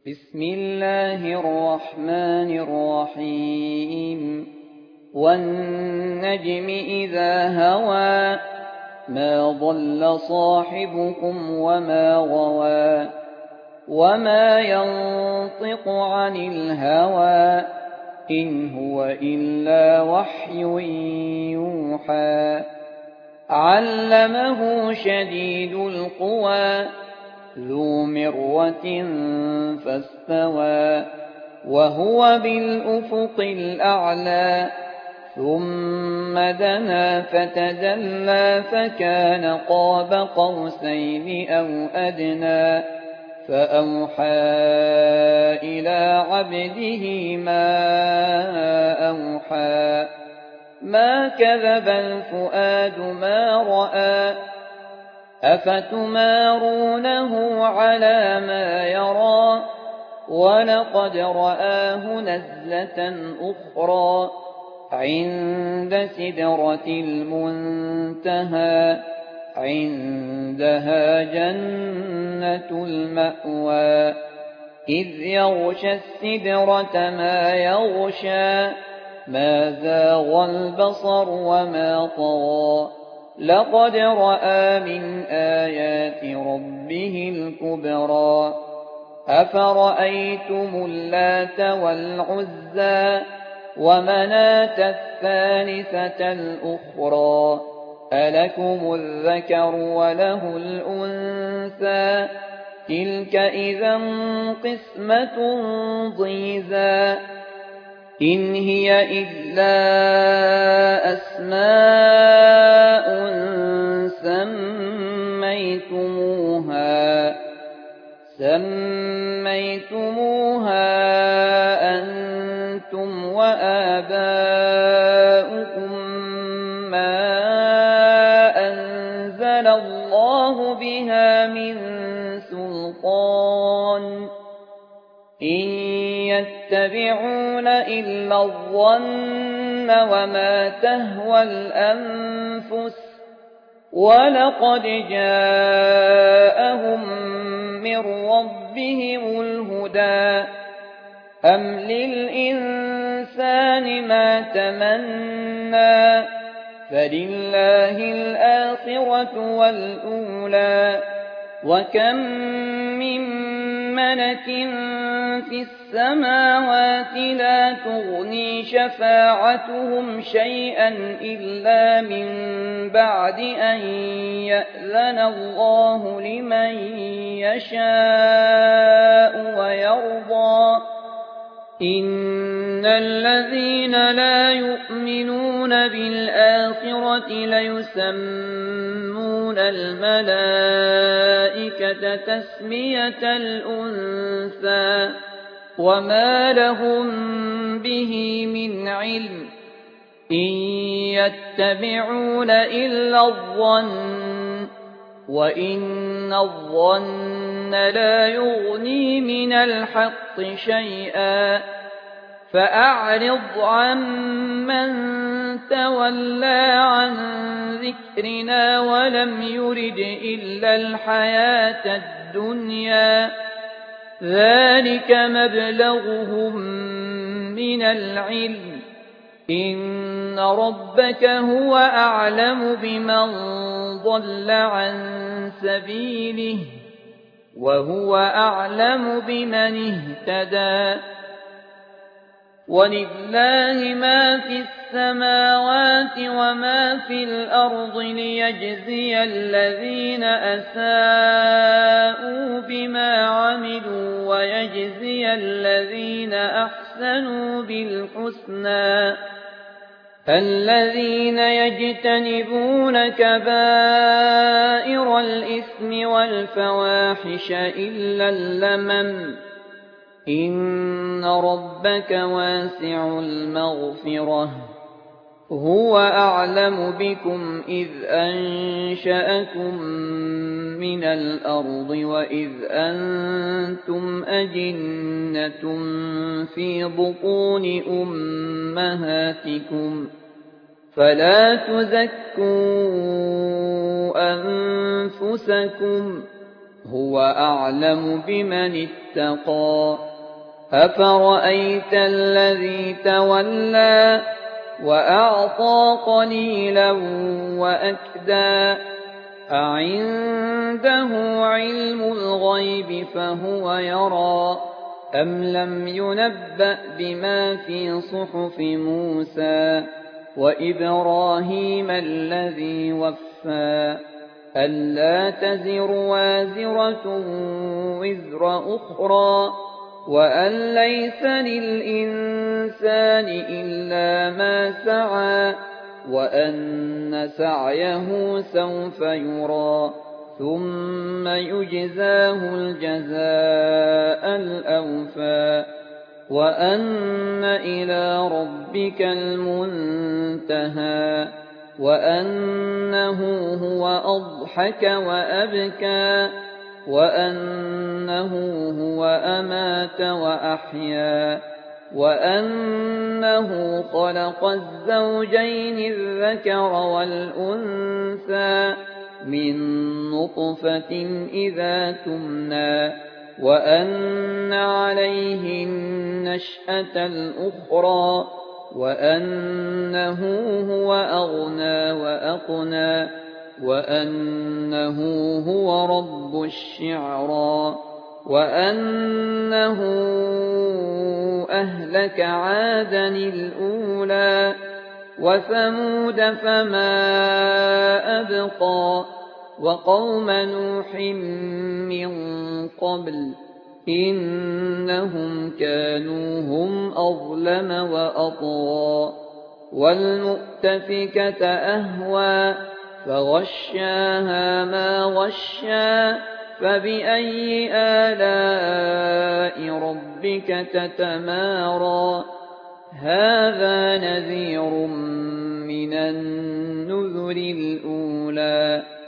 بسم الله الرحمن الرحيم والنجم إذا هوى ما ضل صاحبكم وما غوى وما ينطق عن الهوى إن هو إلا وحي يوحى علمه شديد القوى ذو مرة فاستوى وهو بالأفق الأعلى ثم دنا فتدلى فكان قاب قوسين أو أدنى فأوحى إلى عبده ما أوحى ما كذب الفؤاد ما رأى أفتمارونه على ما يرى ولقد رآه نزلة أخرى عند سدرة المنتهى عندها جنة المأوى إذ يغشى السدرة ما يغشى ما زاغ البصر وما طغى لقد رأى من آيات ربه الكبرى أفرأيتم اللات والعزى ومناة الثالثة الأخرى ألكم الذكر وله الأنثى تلك إذا قسمة ضيزى إن هي إلا أسماء سميتموها أنتم وآباؤكم ما أنزل الله بها من سلطان إن يتبعون إلا الظن وما تهوى الأنفس ولقد جاءهم من ربهم الهدى أم للإنسان ما تمنى فلله الآخرة والأولى وكم من ملك في السماوات لا تغني شفاعتهم شيئا إلا من بعد أن يأذن الله لمن يشاء ويرضى إن الذين لا يؤمنون بالآخرة ليسمون الملائكة تسمية الأنثى وما لهم به من علم إن يتبعون إلا الظن وإن الظن لا يغني من الحق شيئا فأعرض عمن تولى عن ذكرنا ولم يرد إلا الحياة الدنيا ذلك مبلغهم من العلم إن ربك هو أعلم بمن ضل عن سبيله وهو أعلم بمن اهتدى ولله ما في السماوات وما في الأرض ليجزي الذين أساءوا بما عملوا ويجزي الذين أحسنوا بالحسنى الذين يجتنبون كبائر الإثم والفواحش إلا اللمم إن ربك واسع المغفرة هو أعلم بكم إذ أنشأكم من الأرض وإذ أنتم أجنة في بطون أمهاتكم فلا تزكوا أنفسكم هو أعلم بمن اتقى أفرأيت الذي تولى وأعطى قليلا وأكدى أعنده علم الغيب فهو يرى أم لم ينبأ بما في صحف موسى وإبراهيم الذي وفى ألا تزر وازرة وزر أخرى وأن ليس للإنسان إلا ما سعى وأن سعيه سوف يرى ثم يجزاه الجزاء الأوفى وأن إلى ربك المنتهى وأنه هو أضحك وأبكى وأنه هو أمات وأحيا وأنه خلق الزوجين الذكر والأنثى من نطفة إذا تمنى وأن عليه النشأة الأخرى وأنه هو أغنى وأقنى وأنه هو رب الشعرى وأنه أهلك عادا الأولى وثمود فما أبقى وقوم نوح من قبل إنهم كانوا هم أظلم وأطغى والمؤتفكة أهوى فغشاها ما غشا فبأي آلاء ربك تتمارى هذا نذير من النذر الأولى